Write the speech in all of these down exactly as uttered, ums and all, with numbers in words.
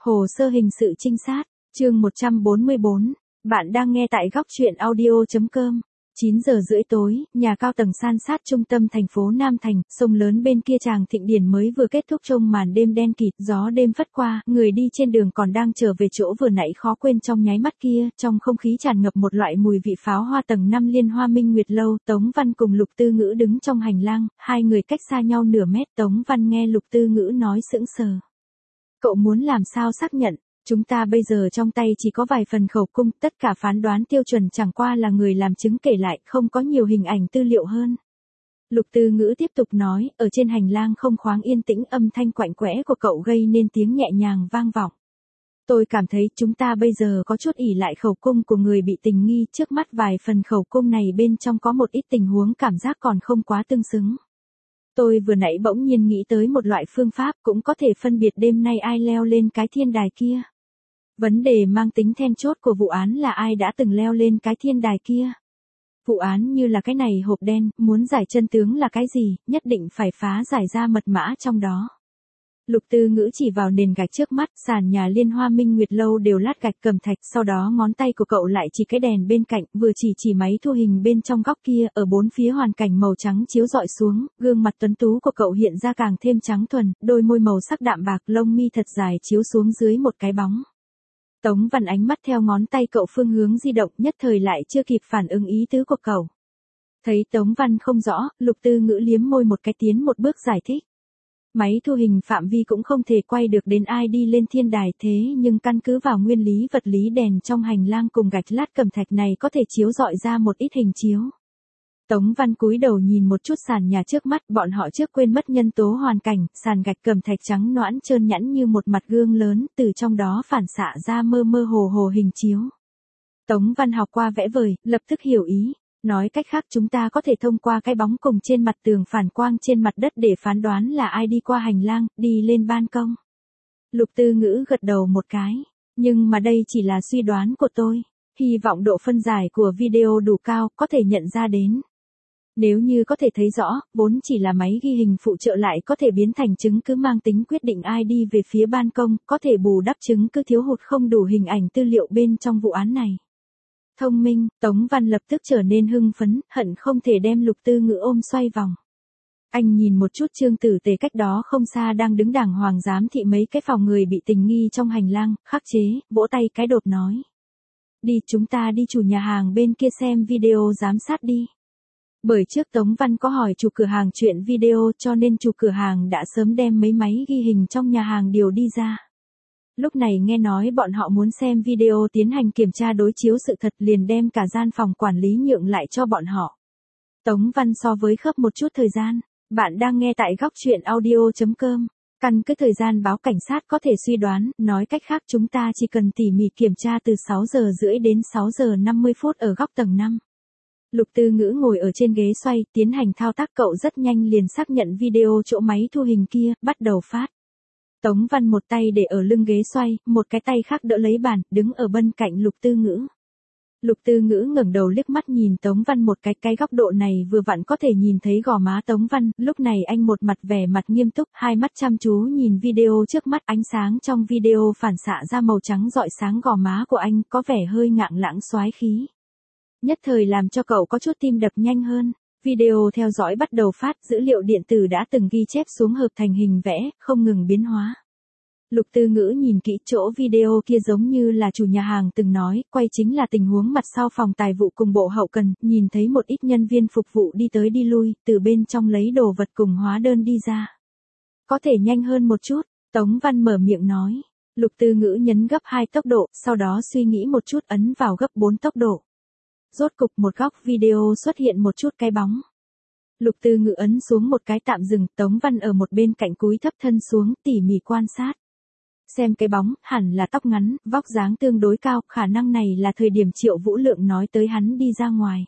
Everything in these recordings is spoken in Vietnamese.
Hồ sơ hình sự trinh sát, chương một trăm bốn mươi bốn. Bạn đang nghe tại góc truyện audio chấm com. chín giờ rưỡi tối, nhà cao tầng san sát trung tâm thành phố Nam Thành, sông lớn bên kia Tràng Thịnh Điền mới vừa kết thúc trong màn đêm đen kịt, gió đêm phất qua, người đi trên đường còn đang trở về chỗ vừa nãy khó quên trong nháy mắt kia, trong không khí tràn ngập một loại mùi vị pháo hoa tầng năm Liên Hoa Minh Nguyệt Lâu. Tống Văn cùng Lục Tư Ngữ đứng trong hành lang, hai người cách xa nhau nửa mét. Tống Văn nghe Lục Tư Ngữ nói sững sờ. Cậu muốn làm sao xác nhận? Chúng ta bây giờ trong tay chỉ có vài phần khẩu cung, tất cả phán đoán tiêu chuẩn chẳng qua là người làm chứng kể lại, không có nhiều hình ảnh tư liệu hơn. Lục Tư Ngữ tiếp tục nói, ở trên hành lang không khoáng yên tĩnh, âm thanh quạnh quẽ của cậu gây nên tiếng nhẹ nhàng vang vọng. Tôi cảm thấy chúng ta bây giờ có chút ỷ lại khẩu cung của người bị tình nghi, trước mắt vài phần khẩu cung này bên trong có một ít tình huống cảm giác còn không quá tương xứng. Tôi vừa nãy bỗng nhiên nghĩ tới một loại phương pháp cũng có thể phân biệt đêm nay ai leo lên cái thiên đài kia. Vấn đề mang tính then chốt của vụ án là ai đã từng leo lên cái thiên đài kia. Vụ án như là cái này hộp đen, muốn giải chân tướng là cái gì, nhất định phải phá giải ra mật mã trong đó. Lục Tư Ngữ chỉ vào nền gạch trước mắt, sàn nhà Liên Hoa Minh Nguyệt Lâu đều lát gạch cẩm thạch, sau đó ngón tay của cậu lại chỉ cái đèn bên cạnh, vừa chỉ chỉ máy thu hình bên trong góc kia, ở bốn phía hoàn cảnh màu trắng chiếu rọi xuống, gương mặt tuấn tú của cậu hiện ra càng thêm trắng thuần, đôi môi màu sắc đạm bạc, lông mi thật dài chiếu xuống dưới một cái bóng. Tống Văn ánh mắt theo ngón tay cậu phương hướng di động, nhất thời lại chưa kịp phản ứng ý tứ của cậu. Thấy Tống Văn không rõ, Lục Tư Ngữ liếm môi một cái tiến một bước giải thích. Máy thu hình phạm vi cũng không thể quay được đến ai đi lên thiên đài, thế nhưng căn cứ vào nguyên lý vật lý đèn trong hành lang cùng gạch lát cẩm thạch này có thể chiếu rọi ra một ít hình chiếu. Tống Văn cúi đầu nhìn một chút sàn nhà trước mắt, bọn họ trước quên mất nhân tố hoàn cảnh, sàn gạch cẩm thạch trắng nõn trơn nhẵn như một mặt gương lớn, từ trong đó phản xạ ra mơ mơ hồ hồ hình chiếu. Tống Văn học qua vẽ vời, lập tức hiểu ý. Nói cách khác chúng ta có thể thông qua cái bóng cùng trên mặt tường phản quang trên mặt đất để phán đoán là ai đi qua hành lang, đi lên ban công. Lục Tư Ngữ gật đầu một cái. Nhưng mà đây chỉ là suy đoán của tôi. Hy vọng độ phân giải của video đủ cao, có thể nhận ra đến. Nếu như có thể thấy rõ, vốn chỉ là máy ghi hình phụ trợ lại có thể biến thành chứng cứ mang tính quyết định ai đi về phía ban công, có thể bù đắp chứng cứ thiếu hụt không đủ hình ảnh tư liệu bên trong vụ án này. Thông minh, Tống Văn lập tức trở nên hưng phấn, hận không thể đem Lục Tư Ngữ ôm xoay vòng. Anh nhìn một chút Trương Tử Tề cách đó không xa đang đứng đàng hoàng giám thị mấy cái phòng người bị tình nghi trong hành lang, khắc chế, vỗ tay cái đột nói. Đi, chúng ta đi chủ nhà hàng bên kia xem video giám sát đi. Bởi trước Tống Văn có hỏi chủ cửa hàng chuyện video cho nên chủ cửa hàng đã sớm đem mấy máy ghi hình trong nhà hàng điều đi ra. Lúc này nghe nói bọn họ muốn xem video tiến hành kiểm tra đối chiếu sự thật liền đem cả gian phòng quản lý nhượng lại cho bọn họ. Tống Văn so với khớp một chút thời gian. Bạn đang nghe tại góc truyện audio chấm com. Căn cứ thời gian báo cảnh sát có thể suy đoán, nói cách khác chúng ta chỉ cần tỉ mỉ kiểm tra từ sáu giờ rưỡi đến sáu giờ năm mươi phút ở góc tầng năm. Lục Tư Ngữ ngồi ở trên ghế xoay, tiến hành thao tác, cậu rất nhanh liền xác nhận video chỗ máy thu hình kia, bắt đầu phát. Tống Văn một tay để ở lưng ghế xoay, một cái tay khác đỡ lấy bàn, đứng ở bên cạnh Lục Tư Ngữ. Lục Tư Ngữ ngẩng đầu liếc mắt nhìn Tống Văn một cái, cái góc độ này vừa vặn có thể nhìn thấy gò má Tống Văn, lúc này anh một mặt vẻ mặt nghiêm túc, hai mắt chăm chú nhìn video trước mắt, ánh sáng trong video phản xạ ra màu trắng rọi sáng gò má của anh, có vẻ hơi ngạng lãng soái khí. Nhất thời làm cho cậu có chút tim đập nhanh hơn. Video theo dõi bắt đầu phát, dữ liệu điện tử đã từng ghi chép xuống hợp thành hình vẽ, không ngừng biến hóa. Lục Tư Ngữ nhìn kỹ chỗ video kia giống như là chủ nhà hàng từng nói, quay chính là tình huống mặt sau phòng tài vụ cùng bộ hậu cần, nhìn thấy một ít nhân viên phục vụ đi tới đi lui, từ bên trong lấy đồ vật cùng hóa đơn đi ra. Có thể nhanh hơn một chút, Tống Văn mở miệng nói. Lục Tư Ngữ nhấn gấp hai tốc độ, sau đó suy nghĩ một chút ấn vào gấp bốn tốc độ. Rốt cục một góc video xuất hiện một chút cái bóng. Lục Tư Ngữ ấn xuống một cái tạm dừng, Tống Văn ở một bên cạnh cúi thấp thân xuống, tỉ mỉ quan sát. Xem cái bóng, hẳn là tóc ngắn, vóc dáng tương đối cao, khả năng này là thời điểm Triệu Vũ Lượng nói tới hắn đi ra ngoài.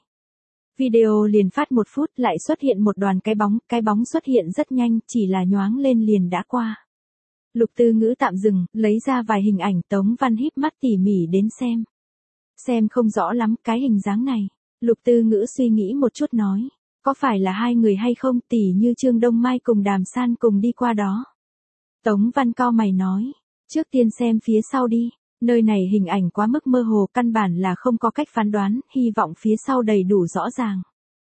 Video liền phát một phút lại xuất hiện một đoàn cái bóng, cái bóng xuất hiện rất nhanh, chỉ là nhoáng lên liền đã qua. Lục Tư Ngữ tạm dừng, lấy ra vài hình ảnh, Tống Văn híp mắt tỉ mỉ đến xem. Xem không rõ lắm cái hình dáng này. Lục Tư Ngữ suy nghĩ một chút nói. Có phải là hai người hay không, tỉ như Trương Đông Mai cùng Đàm San cùng đi qua đó. Tống Văn cau mày nói. Trước tiên xem phía sau đi, nơi này hình ảnh quá mức mơ hồ, căn bản là không có cách phán đoán, hy vọng phía sau đầy đủ rõ ràng.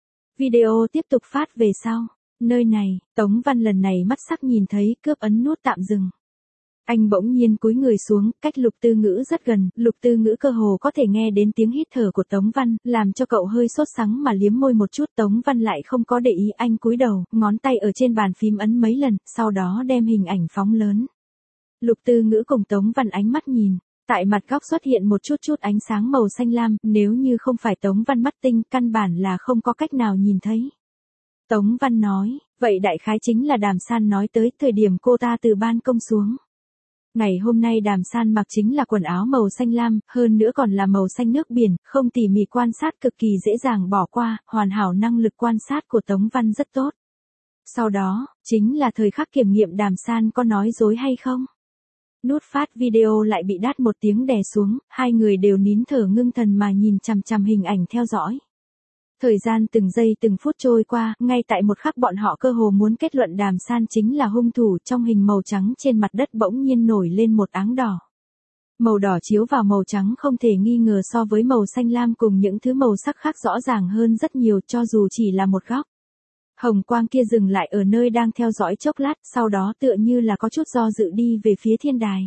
Video tiếp tục phát về sau. Nơi này, Tống Văn lần này mắt sắc nhìn thấy, cướp ấn nút tạm dừng. Anh bỗng nhiên cúi người xuống, cách Lục Tư Ngữ rất gần, Lục Tư Ngữ cơ hồ có thể nghe đến tiếng hít thở của Tống Văn, làm cho cậu hơi sốt sắng mà liếm môi một chút. Tống Văn lại không có để ý, anh cúi đầu, ngón tay ở trên bàn phím ấn mấy lần, sau đó đem hình ảnh phóng lớn. Lục Tư Ngữ cùng Tống Văn ánh mắt nhìn, tại mặt góc xuất hiện một chút chút ánh sáng màu xanh lam, nếu như không phải Tống Văn mắt tinh, căn bản là không có cách nào nhìn thấy. Tống Văn nói, vậy đại khái chính là Đàm San nói tới thời điểm cô ta từ ban công xuống. Ngày hôm nay Đàm San mặc chính là quần áo màu xanh lam, hơn nữa còn là màu xanh nước biển, không tỉ mỉ quan sát cực kỳ dễ dàng bỏ qua, hoàn hảo năng lực quan sát của Tống Văn rất tốt. Sau đó, chính là thời khắc kiểm nghiệm Đàm San có nói dối hay không. Nút phát video lại bị đát một tiếng đè xuống, hai người đều nín thở ngưng thần mà nhìn chằm chằm hình ảnh theo dõi. Thời gian từng giây từng phút trôi qua, ngay tại một khắc bọn họ cơ hồ muốn kết luận Đàm San chính là hung thủ, trong hình màu trắng trên mặt đất bỗng nhiên nổi lên một áng đỏ. Màu đỏ chiếu vào màu trắng không thể nghi ngờ so với màu xanh lam cùng những thứ màu sắc khác rõ ràng hơn rất nhiều cho dù chỉ là một góc. Hồng quang kia dừng lại ở nơi đang theo dõi chốc lát, sau đó tựa như là có chút do dự đi về phía thiên đài.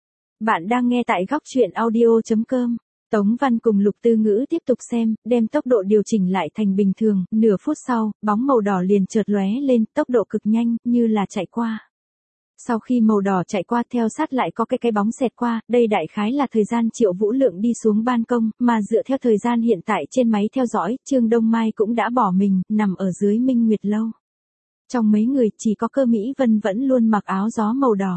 Bạn đang nghe tại góc truyện audio chấm com. Tống Văn cùng Lục Tư Ngữ tiếp tục xem, đem tốc độ điều chỉnh lại thành bình thường, nửa phút sau, bóng màu đỏ liền chợt lóe lên, tốc độ cực nhanh, như là chạy qua. Sau khi màu đỏ chạy qua theo sát lại có cái cái bóng xẹt qua, đây đại khái là thời gian Triệu Vũ Lượng đi xuống ban công, mà dựa theo thời gian hiện tại trên máy theo dõi, Trương Đông Mai cũng đã bỏ mình, nằm ở dưới Minh Nguyệt Lâu. Trong mấy người chỉ có Cơ Mỹ Vân vẫn luôn mặc áo gió màu đỏ.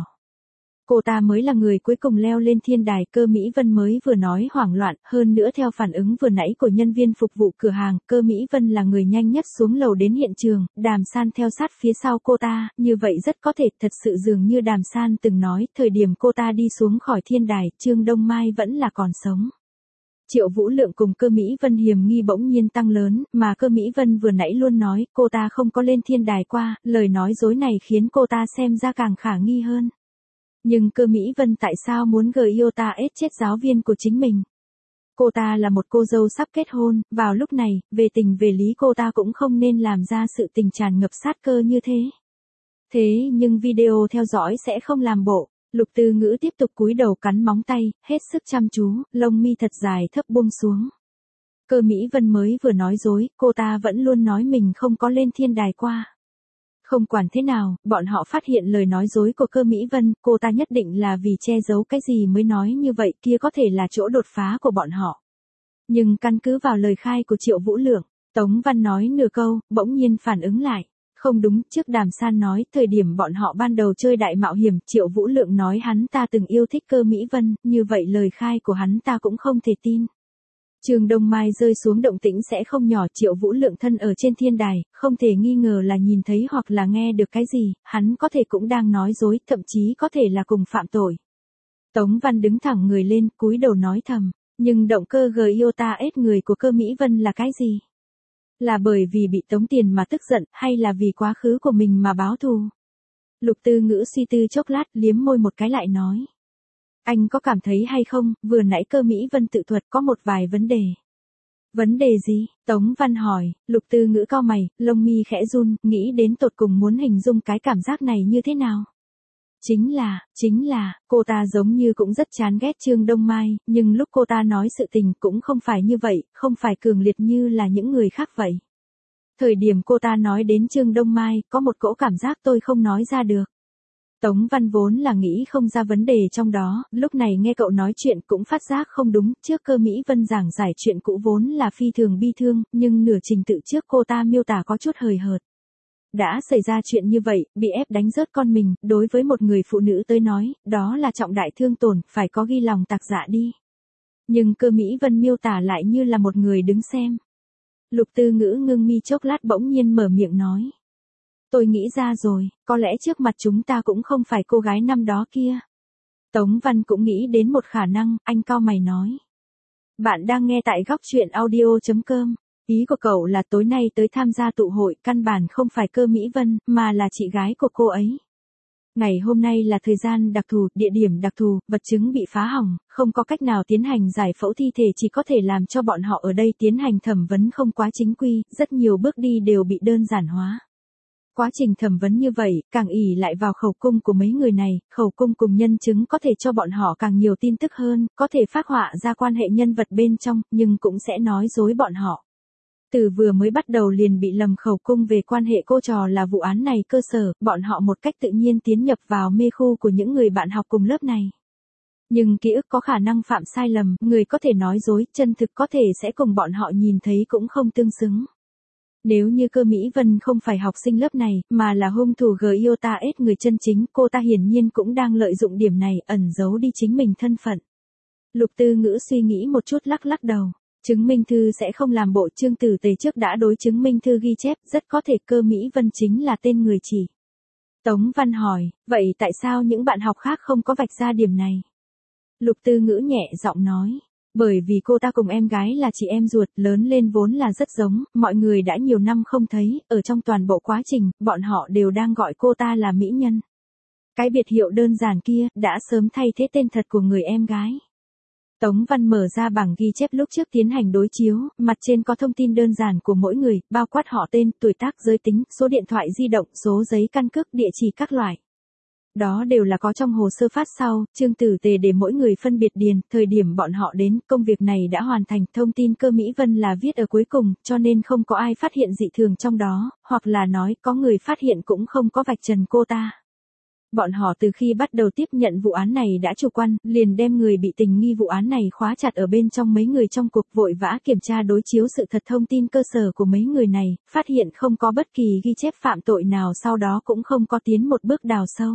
Cô ta mới là người cuối cùng leo lên thiên đài, Cơ Mỹ Vân mới vừa nói hoảng loạn, hơn nữa theo phản ứng vừa nãy của nhân viên phục vụ cửa hàng, Cơ Mỹ Vân là người nhanh nhất xuống lầu đến hiện trường, Đàm San theo sát phía sau cô ta, như vậy rất có thể thật sự dường như Đàm San từng nói, thời điểm cô ta đi xuống khỏi thiên đài, Trương Đông Mai vẫn là còn sống. Triệu Vũ Lượng cùng Cơ Mỹ Vân hiềm nghi bỗng nhiên tăng lớn, mà Cơ Mỹ Vân vừa nãy luôn nói, cô ta không có lên thiên đài qua, lời nói dối này khiến cô ta xem ra càng khả nghi hơn. Nhưng Cơ Mỹ Vân tại sao muốn gợi yêu ta ết chết giáo viên của chính mình? Cô ta là một cô dâu sắp kết hôn, vào lúc này, về tình về lý cô ta cũng không nên làm ra sự tình tràn ngập sát cơ như thế. Thế nhưng video theo dõi sẽ không làm bộ, Lục Tư Ngữ tiếp tục cúi đầu cắn móng tay, hết sức chăm chú, lông mi thật dài thấp buông xuống. Cơ Mỹ Vân mới vừa nói dối, cô ta vẫn luôn nói mình không có lên thiên đài qua. Không quản thế nào, bọn họ phát hiện lời nói dối của Cơ Mỹ Vân, cô ta nhất định là vì che giấu cái gì mới nói như vậy, kia có thể là chỗ đột phá của bọn họ. Nhưng căn cứ vào lời khai của Triệu Vũ Lượng, Tống Văn nói nửa câu, bỗng nhiên phản ứng lại. Không đúng, trước Đàm San nói, thời điểm bọn họ ban đầu chơi đại mạo hiểm, Triệu Vũ Lượng nói hắn ta từng yêu thích Cơ Mỹ Vân, như vậy lời khai của hắn ta cũng không thể tin. Trương Đông Mai rơi xuống động tĩnh sẽ không nhỏ, Triệu Vũ Lượng thân ở trên thiên đài, không thể nghi ngờ là nhìn thấy hoặc là nghe được cái gì, hắn có thể cũng đang nói dối, thậm chí có thể là cùng phạm tội. Tống Văn đứng thẳng người lên, cúi đầu nói thầm, nhưng động cơ gờ yêu ta ết người của Cơ Mỹ Vân là cái gì? Là bởi vì bị tống tiền mà tức giận, hay là vì quá khứ của mình mà báo thù? Lục Tư Ngữ suy tư chốc lát, liếm môi một cái lại nói. Anh có cảm thấy hay không, vừa nãy Cơ Mỹ Vân tự thuật có một vài vấn đề. Vấn đề gì? Tống Văn hỏi, Lục Tư Ngữ cau mày, lông mi khẽ run, nghĩ đến tột cùng muốn hình dung cái cảm giác này như thế nào. Chính là, chính là, cô ta giống như cũng rất chán ghét Trương Đông Mai, nhưng lúc cô ta nói sự tình cũng không phải như vậy, không phải cường liệt như là những người khác vậy. Thời điểm cô ta nói đến Trương Đông Mai, có một cỗ cảm giác tôi không nói ra được. Tống Văn vốn là nghĩ không ra vấn đề trong đó, lúc này nghe cậu nói chuyện cũng phát giác không đúng, trước Cơ Mỹ Vân giảng giải chuyện cũ vốn là phi thường bi thương, nhưng nửa trình tự trước cô ta miêu tả có chút hời hợt. Đã xảy ra chuyện như vậy, bị ép đánh rớt con mình, đối với một người phụ nữ tới nói, đó là trọng đại thương tổn, phải có ghi lòng tạc dạ đi. Nhưng Cơ Mỹ Vân miêu tả lại như là một người đứng xem. Lục Tư Ngữ ngưng mi chốc lát bỗng nhiên mở miệng nói. Tôi nghĩ ra rồi, có lẽ trước mặt chúng ta cũng không phải cô gái năm đó kia. Tống Văn cũng nghĩ đến một khả năng, anh cau mày nói. Bạn đang nghe tại góc truyện audio chấm com. Ý của cậu là tối nay tới tham gia tụ hội, căn bản không phải Cơ Mỹ Vân, mà là chị gái của cô ấy. Ngày hôm nay là thời gian đặc thù, địa điểm đặc thù, vật chứng bị phá hỏng, không có cách nào tiến hành giải phẫu thi thể, chỉ có thể làm cho bọn họ ở đây tiến hành thẩm vấn không quá chính quy, rất nhiều bước đi đều bị đơn giản hóa. Quá trình thẩm vấn như vậy, càng ỷ lại vào khẩu cung của mấy người này, khẩu cung cùng nhân chứng có thể cho bọn họ càng nhiều tin tức hơn, có thể phác họa ra quan hệ nhân vật bên trong, nhưng cũng sẽ nói dối bọn họ. Từ vừa mới bắt đầu liền bị lầm khẩu cung về quan hệ cô trò là vụ án này cơ sở, bọn họ một cách tự nhiên tiến nhập vào mê khu của những người bạn học cùng lớp này. Nhưng ký ức có khả năng phạm sai lầm, người có thể nói dối, chân thực có thể sẽ cùng bọn họ nhìn thấy cũng không tương xứng. Nếu như Cơ Mỹ Vân không phải học sinh lớp này, mà là hung thủ Giota S người chân chính, cô ta hiển nhiên cũng đang lợi dụng điểm này, ẩn giấu đi chính mình thân phận. Lục Tư Ngữ suy nghĩ một chút lắc lắc đầu. Chứng minh thư sẽ không làm bộ, Trương Tử Tề trước đã đối chứng minh thư ghi chép, rất có thể Cơ Mỹ Vân chính là tên người chỉ. Tống Văn hỏi, vậy tại sao những bạn học khác không có vạch ra điểm này? Lục Tư Ngữ nhẹ giọng nói, bởi vì cô ta cùng em gái là chị em ruột, lớn lên vốn là rất giống, mọi người đã nhiều năm không thấy, ở trong toàn bộ quá trình, bọn họ đều đang gọi cô ta là mỹ nhân. Cái biệt hiệu đơn giản kia, đã sớm thay thế tên thật của người em gái. Tống Văn mở ra bảng ghi chép lúc trước tiến hành đối chiếu, mặt trên có thông tin đơn giản của mỗi người, bao quát họ tên, tuổi tác, giới tính, số điện thoại di động, số giấy căn cước, địa chỉ các loại. Đó đều là có trong hồ sơ phát sau, Trương Tử Tề để mỗi người phân biệt điền, thời điểm bọn họ đến, công việc này đã hoàn thành, thông tin Cơ Mỹ Vân là viết ở cuối cùng, cho nên không có ai phát hiện dị thường trong đó, hoặc là nói có người phát hiện cũng không có vạch trần cô ta. Bọn họ từ khi bắt đầu tiếp nhận vụ án này đã chủ quan, liền đem người bị tình nghi vụ án này khóa chặt ở bên trong mấy người trong cuộc, vội vã kiểm tra đối chiếu sự thật thông tin cơ sở của mấy người này, phát hiện không có bất kỳ ghi chép phạm tội nào, sau đó cũng không có tiến một bước đào sâu.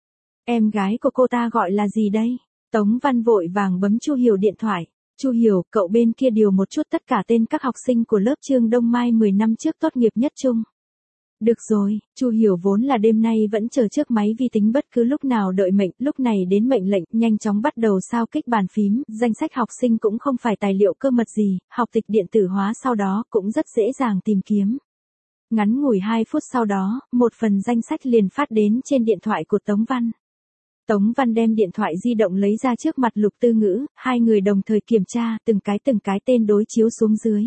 Em gái của cô ta gọi là gì đây? Tống Văn vội vàng bấm Chu Hiểu điện thoại. Chu Hiểu, cậu bên kia điều một chút tất cả tên các học sinh của lớp Trương Đông Mai mười năm trước tốt nghiệp nhất trung. Được rồi, Chu Hiểu vốn là đêm nay vẫn chờ trước máy vi tính bất cứ lúc nào đợi mệnh, lúc này đến mệnh lệnh, nhanh chóng bắt đầu sao kích bàn phím, danh sách học sinh cũng không phải tài liệu cơ mật gì, học tịch điện tử hóa sau đó cũng rất dễ dàng tìm kiếm. Ngắn ngủi hai phút sau đó, một phần danh sách liền phát đến trên điện thoại của Tống Văn. Tống Văn đem điện thoại di động lấy ra trước mặt Lục Tư Ngữ, hai người đồng thời kiểm tra, từng cái từng cái tên đối chiếu xuống dưới.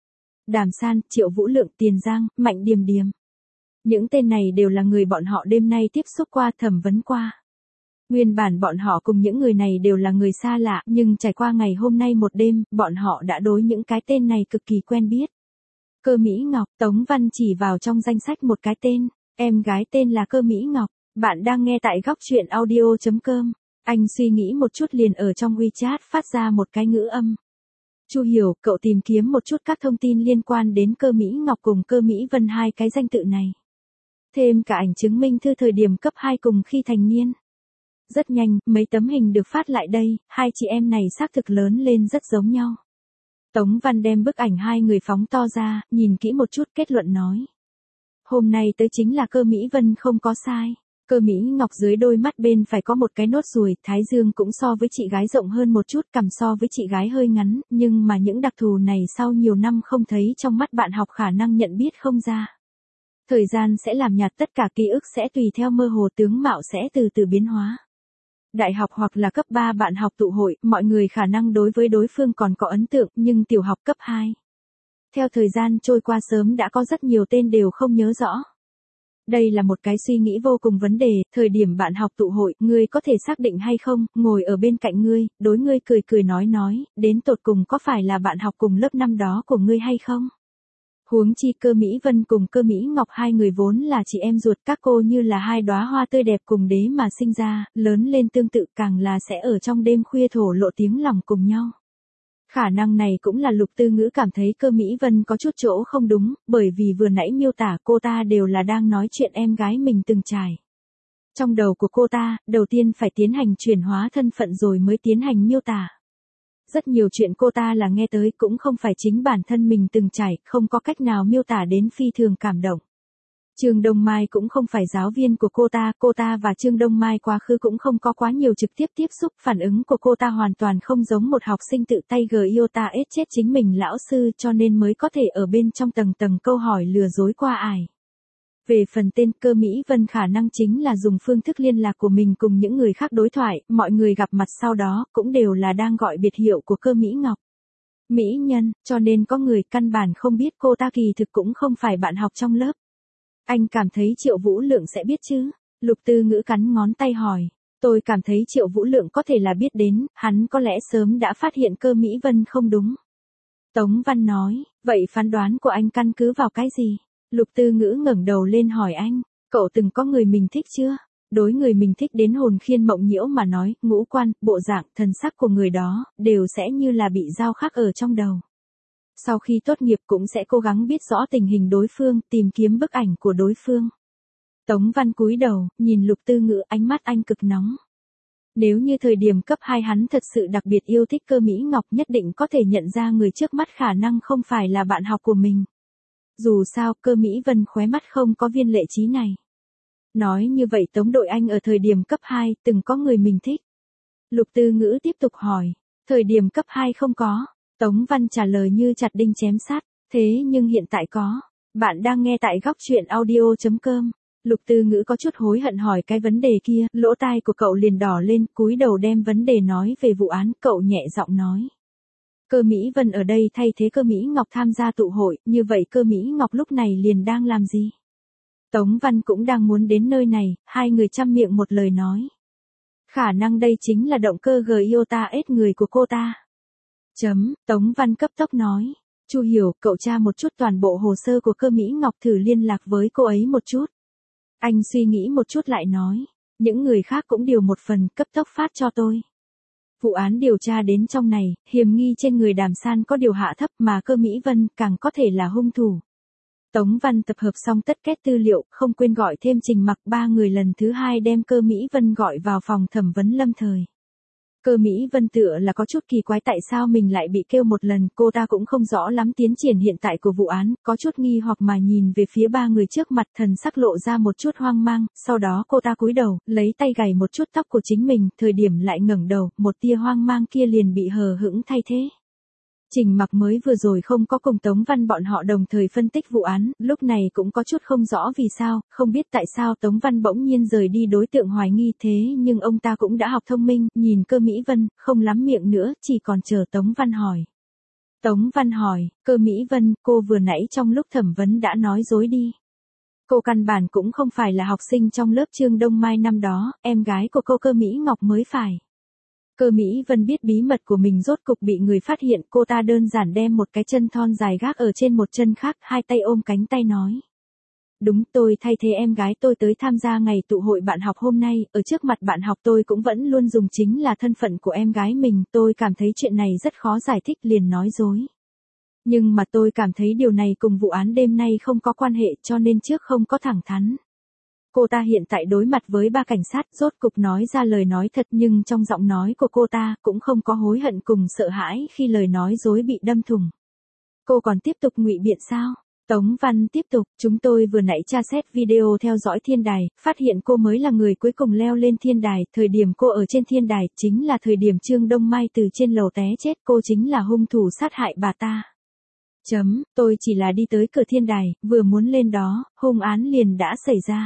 Đàm San, Triệu Vũ Lượng, Tiền Giang, Mạnh Điềm Điềm. Những tên này đều là người bọn họ đêm nay tiếp xúc qua, thẩm vấn qua. Nguyên bản bọn họ cùng những người này đều là người xa lạ, nhưng trải qua ngày hôm nay một đêm, bọn họ đã đối những cái tên này cực kỳ quen biết. Cơ Mỹ Ngọc, Tống Văn chỉ vào trong danh sách một cái tên, em gái tên là Cơ Mỹ Ngọc. Bạn đang nghe tại góc truyện audio chấm com. Anh suy nghĩ một chút liền ở trong WeChat phát ra một cái ngữ âm. Chu Hiểu, cậu tìm kiếm một chút các thông tin liên quan đến Cơ Mỹ Ngọc cùng Cơ Mỹ Vân, hai cái danh tự này. Thêm cả ảnh chứng minh thư thời điểm cấp hai cùng khi thành niên. Rất nhanh, mấy tấm hình được phát lại đây, hai chị em này xác thực lớn lên rất giống nhau. Tống Văn đem bức ảnh hai người phóng to ra, nhìn kỹ một chút, kết luận nói. Hôm nay tới chính là Cơ Mỹ Vân không có sai. Cơ Mỹ Ngọc dưới đôi mắt bên phải có một cái nốt ruồi, thái dương cũng so với chị gái rộng hơn một chút, cằm so với chị gái hơi ngắn, nhưng mà những đặc thù này sau nhiều năm không thấy trong mắt bạn học khả năng nhận biết không ra. Thời gian sẽ làm nhạt tất cả, ký ức sẽ tùy theo mơ hồ, tướng mạo sẽ từ từ biến hóa. Đại học hoặc là cấp ba bạn học tụ hội, mọi người khả năng đối với đối phương còn có ấn tượng, nhưng tiểu học cấp hai. Theo thời gian trôi qua sớm đã có rất nhiều tên đều không nhớ rõ. Đây là một cái suy nghĩ vô cùng vấn đề, thời điểm bạn học tụ hội, ngươi có thể xác định hay không, ngồi ở bên cạnh ngươi, đối ngươi cười cười nói nói, đến tột cùng có phải là bạn học cùng lớp năm đó của ngươi hay không? Huống chi Cơ Mỹ Vân cùng Cơ Mỹ Ngọc hai người vốn là chị em ruột, các cô như là hai đóa hoa tươi đẹp cùng đế mà sinh ra, lớn lên tương tự, càng là sẽ ở trong đêm khuya thổ lộ tiếng lòng cùng nhau. Khả năng này cũng là Lục Tư Ngữ cảm thấy Cơ Mỹ Vân có chút chỗ không đúng, bởi vì vừa nãy miêu tả cô ta đều là đang nói chuyện em gái mình từng trải. Trong đầu của cô ta, đầu tiên phải tiến hành chuyển hóa thân phận rồi mới tiến hành miêu tả. Rất nhiều chuyện cô ta là nghe tới cũng không phải chính bản thân mình từng trải, không có cách nào miêu tả đến phi thường cảm động. Trương Đông Mai cũng không phải giáo viên của cô ta, cô ta và Trương Đông Mai quá khứ cũng không có quá nhiều trực tiếp tiếp xúc, phản ứng của cô ta hoàn toàn không giống một học sinh tự tay Giota S chết chính mình lão sư, cho nên mới có thể ở bên trong tầng tầng câu hỏi lừa dối qua ải. Về phần tên Cơ Mỹ Vân khả năng chính là dùng phương thức liên lạc của mình cùng những người khác đối thoại, mọi người gặp mặt sau đó cũng đều là đang gọi biệt hiệu của Cơ Mỹ Ngọc. Mỹ nhân, cho nên có người căn bản không biết cô ta kỳ thực cũng không phải bạn học trong lớp. Anh cảm thấy Triệu Vũ Lượng sẽ biết chứ? Lục Tư Ngữ cắn ngón tay hỏi. Tôi cảm thấy Triệu Vũ Lượng có thể là biết đến, hắn có lẽ sớm đã phát hiện Cơ Mỹ Vân không đúng. Tống Văn nói, vậy phán đoán của anh căn cứ vào cái gì? Lục Tư Ngữ ngẩng đầu lên hỏi anh, cậu từng có người mình thích chưa? Đối người mình thích đến hồn khiên mộng nhiễu mà nói, ngũ quan, bộ dạng, thần sắc của người đó, đều sẽ như là bị dao khắc ở trong đầu. Sau khi tốt nghiệp cũng sẽ cố gắng biết rõ tình hình đối phương, tìm kiếm bức ảnh của đối phương. Tống Văn cúi đầu, nhìn Lục Tư Ngữ, ánh mắt anh cực nóng. Nếu như thời điểm cấp hai hắn thật sự đặc biệt yêu thích Cơ Mỹ Ngọc, nhất định có thể nhận ra người trước mắt khả năng không phải là bạn học của mình. Dù sao, Cơ Mỹ Vân khóe mắt không có viên lệ trí này. Nói như vậy Tống đội anh ở thời điểm cấp hai từng có người mình thích. Lục Tư Ngữ tiếp tục hỏi, thời điểm cấp hai không có. Tống Văn trả lời như chặt đinh chém sát, thế nhưng hiện tại có. Bạn đang nghe tại góc truyện audio chấm com. Lục Tư Ngữ có chút hối hận hỏi cái vấn đề kia, lỗ tai của cậu liền đỏ lên, cúi đầu đem vấn đề nói về vụ án, cậu nhẹ giọng nói. Cơ Mỹ Vân ở đây thay thế Cơ Mỹ Ngọc tham gia tụ hội, như vậy Cơ Mỹ Ngọc lúc này liền đang làm gì? Tống Văn cũng đang muốn đến nơi này, hai người chăm miệng một lời nói. Khả năng đây chính là động cơ Giota ết người của cô ta. Chấm, Tống Văn cấp tốc nói. Chu Hiểu, cậu tra một chút toàn bộ hồ sơ của Cơ Mỹ Ngọc thử liên lạc với cô ấy một chút. Anh suy nghĩ một chút lại nói. Những người khác cũng điều một phần, cấp tốc phát cho tôi. Vụ án điều tra đến trong này, hiểm nghi trên người Đàm San có điều hạ thấp mà Cơ Mỹ Vân càng có thể là hung thủ. Tống Văn tập hợp xong tất kết tư liệu, không quên gọi thêm Trình Mặc, ba người lần thứ hai đem Cơ Mỹ Vân gọi vào phòng thẩm vấn lâm thời. Cơ Mỹ Vân tựa là có chút kỳ quái tại sao mình lại bị kêu một lần, cô ta cũng không rõ lắm tiến triển hiện tại của vụ án, có chút nghi hoặc mà nhìn về phía ba người trước mặt, thần sắc lộ ra một chút hoang mang, sau đó cô ta cúi đầu, lấy tay gảy một chút tóc của chính mình, thời điểm lại ngẩng đầu, một tia hoang mang kia liền bị hờ hững thay thế. Trình Mặc mới vừa rồi không có cùng Tống Văn bọn họ đồng thời phân tích vụ án, lúc này cũng có chút không rõ vì sao, không biết tại sao Tống Văn bỗng nhiên rời đi đối tượng hoài nghi thế nhưng ông ta cũng đã học thông minh, nhìn Cơ Mỹ Vân, không lắm miệng nữa, chỉ còn chờ Tống Văn hỏi. Tống Văn hỏi, Cơ Mỹ Vân, cô vừa nãy trong lúc thẩm vấn đã nói dối đi. Cô căn bản cũng không phải là học sinh trong lớp Trương Đông Mai năm đó, em gái của cô Cơ Mỹ Ngọc mới phải. Cơ Mỹ Vân biết bí mật của mình rốt cục bị người phát hiện, cô ta đơn giản đem một cái chân thon dài gác ở trên một chân khác, hai tay ôm cánh tay nói. Đúng, tôi thay thế em gái tôi tới tham gia ngày tụ hội bạn học hôm nay, ở trước mặt bạn học tôi cũng vẫn luôn dùng chính là thân phận của em gái mình, tôi cảm thấy chuyện này rất khó giải thích liền nói dối. Nhưng mà tôi cảm thấy điều này cùng vụ án đêm nay không có quan hệ cho nên trước không có thẳng thắn. Cô ta hiện tại đối mặt với ba cảnh sát, rốt cục nói ra lời nói thật nhưng trong giọng nói của cô ta cũng không có hối hận cùng sợ hãi khi lời nói dối bị đâm thủng. Cô còn tiếp tục ngụy biện sao? Tống Văn tiếp tục, chúng tôi vừa nãy tra xét video theo dõi thiên đài, phát hiện cô mới là người cuối cùng leo lên thiên đài, thời điểm cô ở trên thiên đài chính là thời điểm Trương Đông Mai từ trên lầu té chết, cô chính là hung thủ sát hại bà ta. Chấm, tôi chỉ là đi tới cửa thiên đài, vừa muốn lên đó, hung án liền đã xảy ra.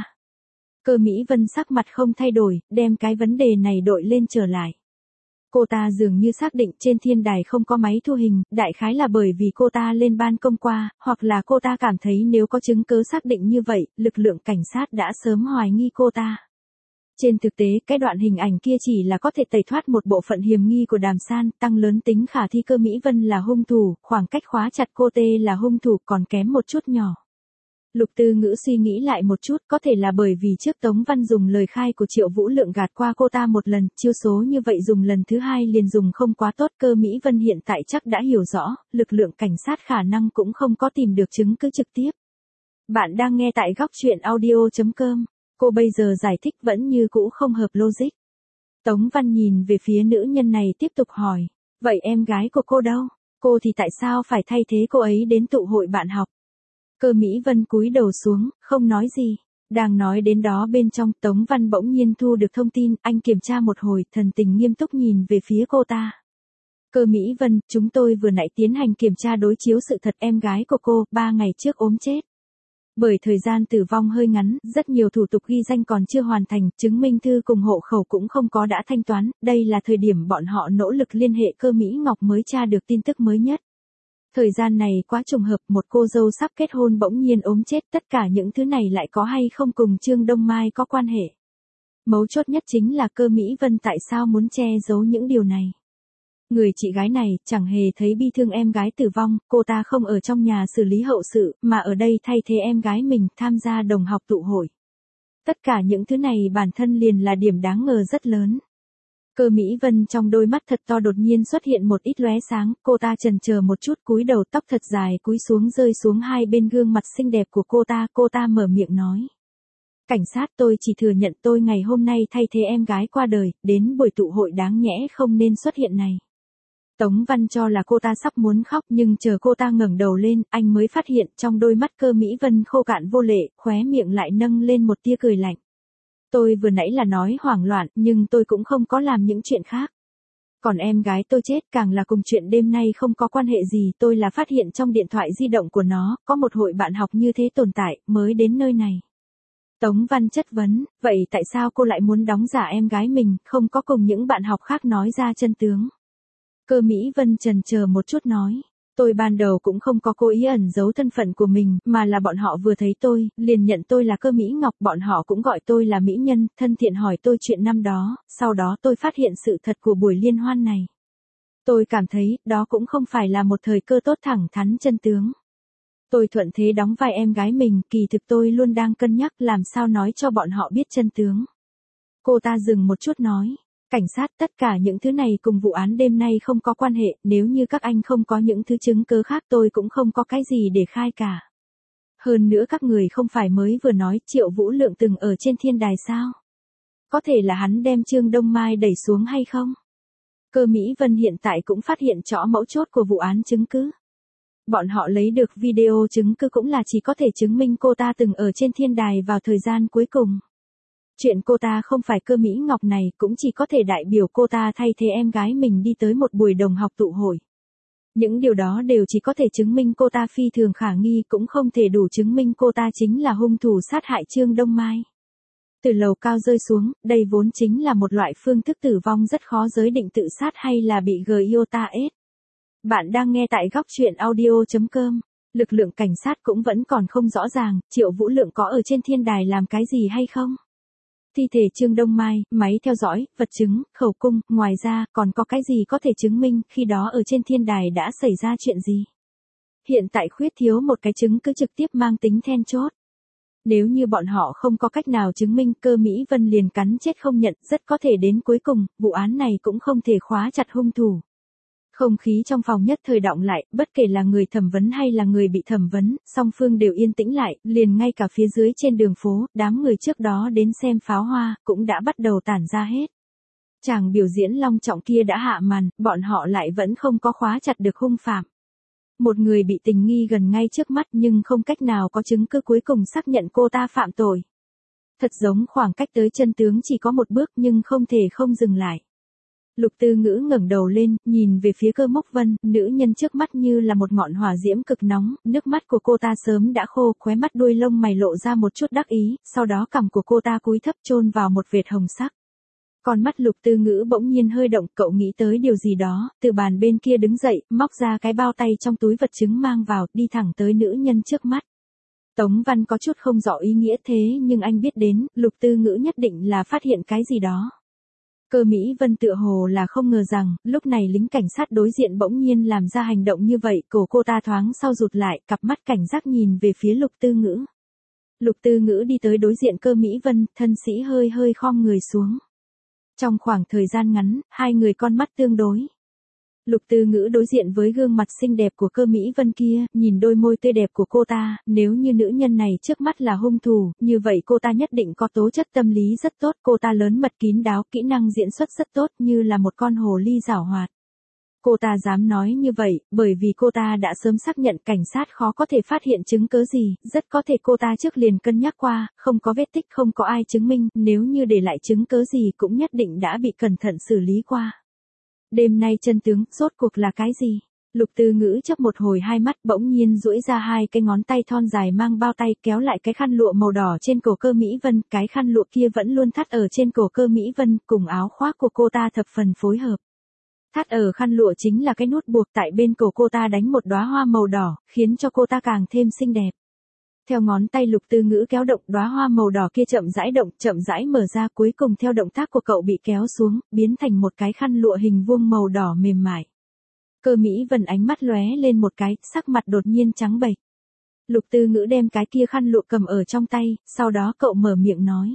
Cơ Mỹ Vân sắc mặt không thay đổi, đem cái vấn đề này đội lên trở lại. Cô ta dường như xác định trên thiên đài không có máy thu hình, đại khái là bởi vì cô ta lên ban công qua, hoặc là cô ta cảm thấy nếu có chứng cứ xác định như vậy, lực lượng cảnh sát đã sớm hoài nghi cô ta. Trên thực tế, cái đoạn hình ảnh kia chỉ là có thể tẩy thoát một bộ phận hiểm nghi của Đàm San, tăng lớn tính khả thi Cơ Mỹ Vân là hung thủ, khoảng cách khóa chặt cô tê là hung thủ còn kém một chút nhỏ. Lục Tư Ngữ suy nghĩ lại một chút, có thể là bởi vì trước Tống Văn dùng lời khai của Triệu Vũ Lượng gạt qua cô ta một lần, chiêu số như vậy dùng lần thứ hai liền dùng không quá tốt. Cơ Mỹ Vân hiện tại chắc đã hiểu rõ, lực lượng cảnh sát khả năng cũng không có tìm được chứng cứ trực tiếp. Bạn đang nghe tại góc truyện audio chấm com, cô bây giờ giải thích vẫn như cũ không hợp logic. Tống Văn nhìn về phía nữ nhân này tiếp tục hỏi, vậy em gái của cô đâu? Cô thì tại sao phải thay thế cô ấy đến tụ hội bạn học? Cơ Mỹ Vân cúi đầu xuống, không nói gì. Đang nói đến đó bên trong, Tống Văn bỗng nhiên thu được thông tin, anh kiểm tra một hồi, thần tình nghiêm túc nhìn về phía cô ta. Cơ Mỹ Vân, chúng tôi vừa nãy tiến hành kiểm tra đối chiếu sự thật em gái của cô, ba ngày trước ốm chết. Bởi thời gian tử vong hơi ngắn, rất nhiều thủ tục ghi danh còn chưa hoàn thành, chứng minh thư cùng hộ khẩu cũng không có đã thanh toán, đây là thời điểm bọn họ nỗ lực liên hệ Cơ Mỹ Ngọc mới tra được tin tức mới nhất. Thời gian này quá trùng hợp, một cô dâu sắp kết hôn bỗng nhiên ốm chết, tất cả những thứ này lại có hay không cùng Trương Đông Mai có quan hệ. Mấu chốt nhất chính là Cơ Mỹ Vân tại sao muốn che giấu những điều này. Người chị gái này chẳng hề thấy bi thương em gái tử vong, cô ta không ở trong nhà xử lý hậu sự, mà ở đây thay thế em gái mình tham gia đồng học tụ hội. Tất cả những thứ này bản thân liền là điểm đáng ngờ rất lớn. Cơ Mỹ Vân trong đôi mắt thật to đột nhiên xuất hiện một ít lóe sáng, cô ta chần chờ một chút cúi đầu tóc thật dài cúi xuống rơi xuống hai bên gương mặt xinh đẹp của cô ta, cô ta mở miệng nói. Cảnh sát, tôi chỉ thừa nhận tôi ngày hôm nay thay thế em gái qua đời, đến buổi tụ hội đáng nhẽ không nên xuất hiện này. Tống Văn cho là cô ta sắp muốn khóc nhưng chờ cô ta ngẩng đầu lên, anh mới phát hiện trong đôi mắt Cơ Mỹ Vân khô cạn vô lệ, khóe miệng lại nâng lên một tia cười lạnh. Tôi vừa nãy là nói hoảng loạn, nhưng tôi cũng không có làm những chuyện khác. Còn em gái tôi chết càng là cùng chuyện đêm nay không có quan hệ gì, tôi là phát hiện trong điện thoại di động của nó, có một hội bạn học như thế tồn tại, mới đến nơi này. Tống Văn chất vấn, vậy tại sao cô lại muốn đóng giả em gái mình, không có cùng những bạn học khác nói ra chân tướng? Cơ Mỹ Vân chần chờ một chút nói, tôi ban đầu cũng không có cố ý ẩn giấu thân phận của mình, mà là bọn họ vừa thấy tôi, liền nhận tôi là Cơ Mỹ Ngọc, bọn họ cũng gọi tôi là mỹ nhân, thân thiện hỏi tôi chuyện năm đó, sau đó tôi phát hiện sự thật của buổi liên hoan này. Tôi cảm thấy, đó cũng không phải là một thời cơ tốt thẳng thắn chân tướng. Tôi thuận thế đóng vai em gái mình, kỳ thực tôi luôn đang cân nhắc làm sao nói cho bọn họ biết chân tướng. Cô ta dừng một chút nói. Cảnh sát, tất cả những thứ này cùng vụ án đêm nay không có quan hệ, nếu như các anh không có những thứ chứng cứ khác tôi cũng không có cái gì để khai cả. Hơn nữa các người không phải mới vừa nói Triệu Vũ Lượng từng ở trên thiên đài sao? Có thể là hắn đem Trương Đông Mai đẩy xuống hay không? Cơ Mỹ Vân hiện tại cũng phát hiện rõ mấu chốt của vụ án chứng cứ. Bọn họ lấy được video chứng cứ cũng là chỉ có thể chứng minh cô ta từng ở trên thiên đài vào thời gian cuối cùng. Chuyện cô ta không phải Cơ Mỹ Ngọc này cũng chỉ có thể đại biểu cô ta thay thế em gái mình đi tới một buổi đồng học tụ hội. Những điều đó đều chỉ có thể chứng minh cô ta phi thường khả nghi, cũng không thể đủ chứng minh cô ta chính là hung thủ sát hại Trương Đông Mai. Từ lầu cao rơi xuống, đây vốn chính là một loại phương thức tử vong rất khó giới định tự sát hay là bị giê i ô tê a ét. Bạn đang nghe tại góc truyện audio chấm com. Lực lượng cảnh sát cũng vẫn còn không rõ ràng, Triệu Vũ Lượng có ở trên thiên đài làm cái gì hay không? Thi thể Trương Đông Mai, máy theo dõi, vật chứng, khẩu cung, ngoài ra còn có cái gì có thể chứng minh khi đó ở trên thiên đài đã xảy ra chuyện gì? Hiện tại khuyết thiếu một cái chứng cứ trực tiếp mang tính then chốt. Nếu như bọn họ không có cách nào chứng minh, Cơ Mỹ Vân liền cắn chết không nhận, rất có thể đến cuối cùng, vụ án này cũng không thể khóa chặt hung thủ. Không khí trong phòng nhất thời động lại, bất kể là người thẩm vấn hay là người bị thẩm vấn, song phương đều yên tĩnh lại, liền ngay cả phía dưới trên đường phố, đám người trước đó đến xem pháo hoa, cũng đã bắt đầu tản ra hết. Chàng biểu diễn long trọng kia đã hạ màn, bọn họ lại vẫn không có khóa chặt được hung phạm. Một người bị tình nghi gần ngay trước mắt nhưng không cách nào có chứng cứ cuối cùng xác nhận cô ta phạm tội. Thật giống khoảng cách tới chân tướng chỉ có một bước nhưng không thể không dừng lại. Lục Tư Ngữ ngẩng đầu lên, nhìn về phía Cơ Mốc Vân, nữ nhân trước mắt như là một ngọn hỏa diễm cực nóng, nước mắt của cô ta sớm đã khô, khóe mắt đuôi lông mày lộ ra một chút đắc ý, sau đó cằm của cô ta cúi thấp chôn vào một vệt hồng sắc. Con mắt Lục Tư Ngữ bỗng nhiên hơi động, cậu nghĩ tới điều gì đó, từ bàn bên kia đứng dậy, móc ra cái bao tay trong túi vật chứng mang vào, đi thẳng tới nữ nhân trước mắt. Tống Văn có chút không rõ ý nghĩa thế nhưng anh biết đến, Lục Tư Ngữ nhất định là phát hiện cái gì đó. Cơ Mỹ Vân tựa hồ là không ngờ rằng, lúc này lính cảnh sát đối diện bỗng nhiên làm ra hành động như vậy, cổ cô ta thoáng sau rụt lại, cặp mắt cảnh giác nhìn về phía Lục Tư Ngữ. Lục Tư Ngữ đi tới đối diện Cơ Mỹ Vân, thân sĩ hơi hơi khom người xuống. Trong khoảng thời gian ngắn, hai người con mắt tương đối. Lục Tư Ngữ đối diện với gương mặt xinh đẹp của Cơ Mỹ Vân kia, nhìn đôi môi tươi đẹp của cô ta, nếu như nữ nhân này trước mắt là hung thủ, như vậy cô ta nhất định có tố chất tâm lý rất tốt, cô ta lớn mật kín đáo, kỹ năng diễn xuất rất tốt như là một con hồ ly giảo hoạt. Cô ta dám nói như vậy, bởi vì cô ta đã sớm xác nhận cảnh sát khó có thể phát hiện chứng cứ gì, rất có thể cô ta trước liền cân nhắc qua, không có vết tích, không có ai chứng minh, nếu như để lại chứng cứ gì cũng nhất định đã bị cẩn thận xử lý qua. Đêm nay chân tướng, rốt cuộc là cái gì? Lục Tư Ngữ chớp một hồi hai mắt, bỗng nhiên duỗi ra hai cái ngón tay thon dài mang bao tay, kéo lại cái khăn lụa màu đỏ trên cổ Cơ Mỹ Vân, cái khăn lụa kia vẫn luôn thắt ở trên cổ Cơ Mỹ Vân, cùng áo khoác của cô ta thập phần phối hợp. Thắt ở khăn lụa chính là cái nút buộc tại bên cổ cô ta đánh một đóa hoa màu đỏ, khiến cho cô ta càng thêm xinh đẹp. Theo ngón tay Lục Tư Ngữ kéo động, đóa hoa màu đỏ kia chậm rãi động, chậm rãi mở ra, cuối cùng theo động tác của cậu bị kéo xuống, biến thành một cái khăn lụa hình vuông màu đỏ mềm mại. Cơ Mỹ Vân ánh mắt lóe lên một cái, sắc mặt đột nhiên trắng bệch. Lục Tư Ngữ đem cái kia khăn lụa cầm ở trong tay, sau đó cậu mở miệng nói.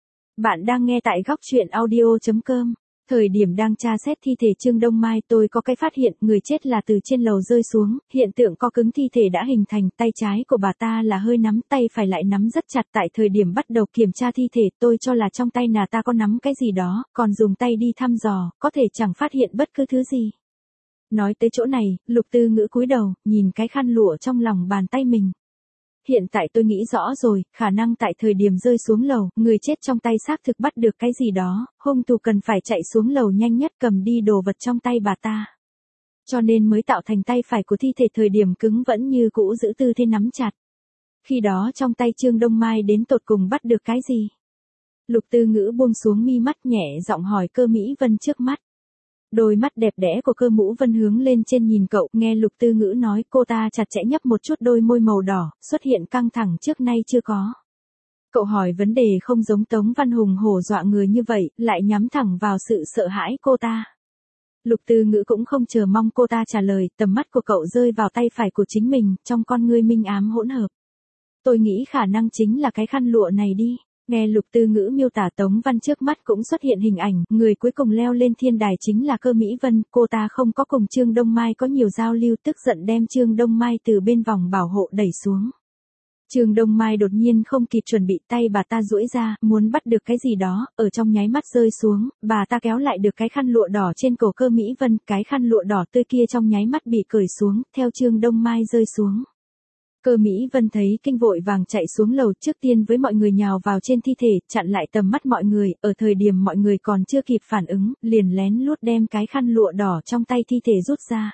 Bạn đang nghe tại góc truyện audio chấm com. Thời điểm đang tra xét thi thể Trương Đông Mai, tôi có cái phát hiện, người chết là từ trên lầu rơi xuống, hiện tượng co cứng thi thể đã hình thành, tay trái của bà ta là hơi nắm, tay phải lại nắm rất chặt. Tại thời điểm bắt đầu kiểm tra thi thể, tôi cho là trong tay nàng ta có nắm cái gì đó, còn dùng tay đi thăm dò, có thể chẳng phát hiện bất cứ thứ gì. Nói tới chỗ này, Lục Tư Ngữ cúi đầu, nhìn cái khăn lụa trong lòng bàn tay mình. Hiện tại tôi nghĩ rõ rồi, khả năng tại thời điểm rơi xuống lầu, người chết trong tay xác thực bắt được cái gì đó, hung thủ cần phải chạy xuống lầu nhanh nhất cầm đi đồ vật trong tay bà ta. Cho nên mới tạo thành tay phải của thi thể thời điểm cứng vẫn như cũ giữ tư thế nắm chặt. Khi đó trong tay Trương Đông Mai đến tột cùng bắt được cái gì? Lục Tư Ngữ buông xuống mi mắt, nhẹ giọng hỏi Cơ Mỹ Vân trước mắt. Đôi mắt đẹp đẽ của Cơ Mũ Vân hướng lên trên nhìn cậu, nghe Lục Tư Ngữ nói, cô ta chặt chẽ nhấp một chút đôi môi màu đỏ, xuất hiện căng thẳng trước nay chưa có. Cậu hỏi vấn đề không giống Tống Văn Hùng hổ dọa người như vậy, lại nhắm thẳng vào sự sợ hãi cô ta. Lục Tư Ngữ cũng không chờ mong cô ta trả lời, tầm mắt của cậu rơi vào tay phải của chính mình, trong con ngươi minh ám hỗn hợp. Tôi nghĩ khả năng chính là cái khăn lụa này đi. Nghe Lục Tư Ngữ miêu tả, Tống Văn trước mắt cũng xuất hiện hình ảnh, người cuối cùng leo lên thiên đài chính là Cơ Mỹ Vân, cô ta không có cùng Trương Đông Mai có nhiều giao lưu, tức giận đem Trương Đông Mai từ bên vòng bảo hộ đẩy xuống. Trương Đông Mai đột nhiên không kịp chuẩn bị, tay bà ta duỗi ra, muốn bắt được cái gì đó, ở trong nháy mắt rơi xuống, bà ta kéo lại được cái khăn lụa đỏ trên cổ Cơ Mỹ Vân, cái khăn lụa đỏ tươi kia trong nháy mắt bị cởi xuống, theo Trương Đông Mai rơi xuống. Cơ Mỹ Vân thấy kinh vội vàng chạy xuống lầu, trước tiên với mọi người nhào vào trên thi thể, chặn lại tầm mắt mọi người, ở thời điểm mọi người còn chưa kịp phản ứng, liền lén lút đem cái khăn lụa đỏ trong tay thi thể rút ra.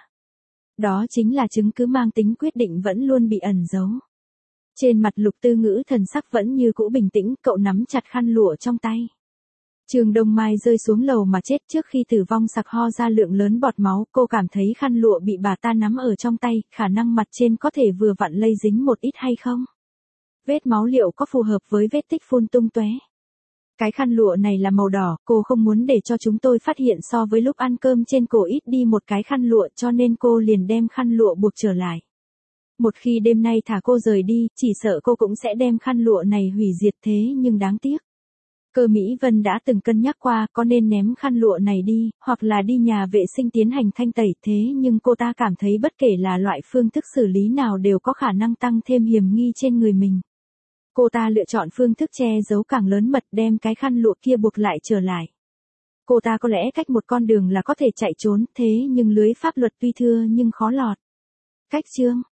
Đó chính là chứng cứ mang tính quyết định vẫn luôn bị ẩn giấu. Trên mặt Lục Tư Ngữ thần sắc vẫn như cũ bình tĩnh, cậu nắm chặt khăn lụa trong tay. Trương Đông Mai rơi xuống lầu mà chết trước khi tử vong sặc ho ra lượng lớn bọt máu, cô cảm thấy khăn lụa bị bà ta nắm ở trong tay, khả năng mặt trên có thể vừa vặn lây dính một ít hay không? Vết máu liệu có phù hợp với vết tích phun tung tóe? Cái khăn lụa này là màu đỏ, cô không muốn để cho chúng tôi phát hiện so với lúc ăn cơm trên cổ ít đi một cái khăn lụa, cho nên cô liền đem khăn lụa buộc trở lại. Một khi đêm nay thả cô rời đi, chỉ sợ cô cũng sẽ đem khăn lụa này hủy diệt, thế nhưng đáng tiếc. Cơ Mỹ Vân đã từng cân nhắc qua có nên ném khăn lụa này đi, hoặc là đi nhà vệ sinh tiến hành thanh tẩy, thế nhưng cô ta cảm thấy bất kể là loại phương thức xử lý nào đều có khả năng tăng thêm hiểm nghi trên người mình. Cô ta lựa chọn phương thức che giấu càng lớn mật, đem cái khăn lụa kia buộc lại trở lại. Cô ta có lẽ cách một con đường là có thể chạy trốn, thế nhưng lưới pháp luật tuy thưa nhưng khó lọt. Cách chương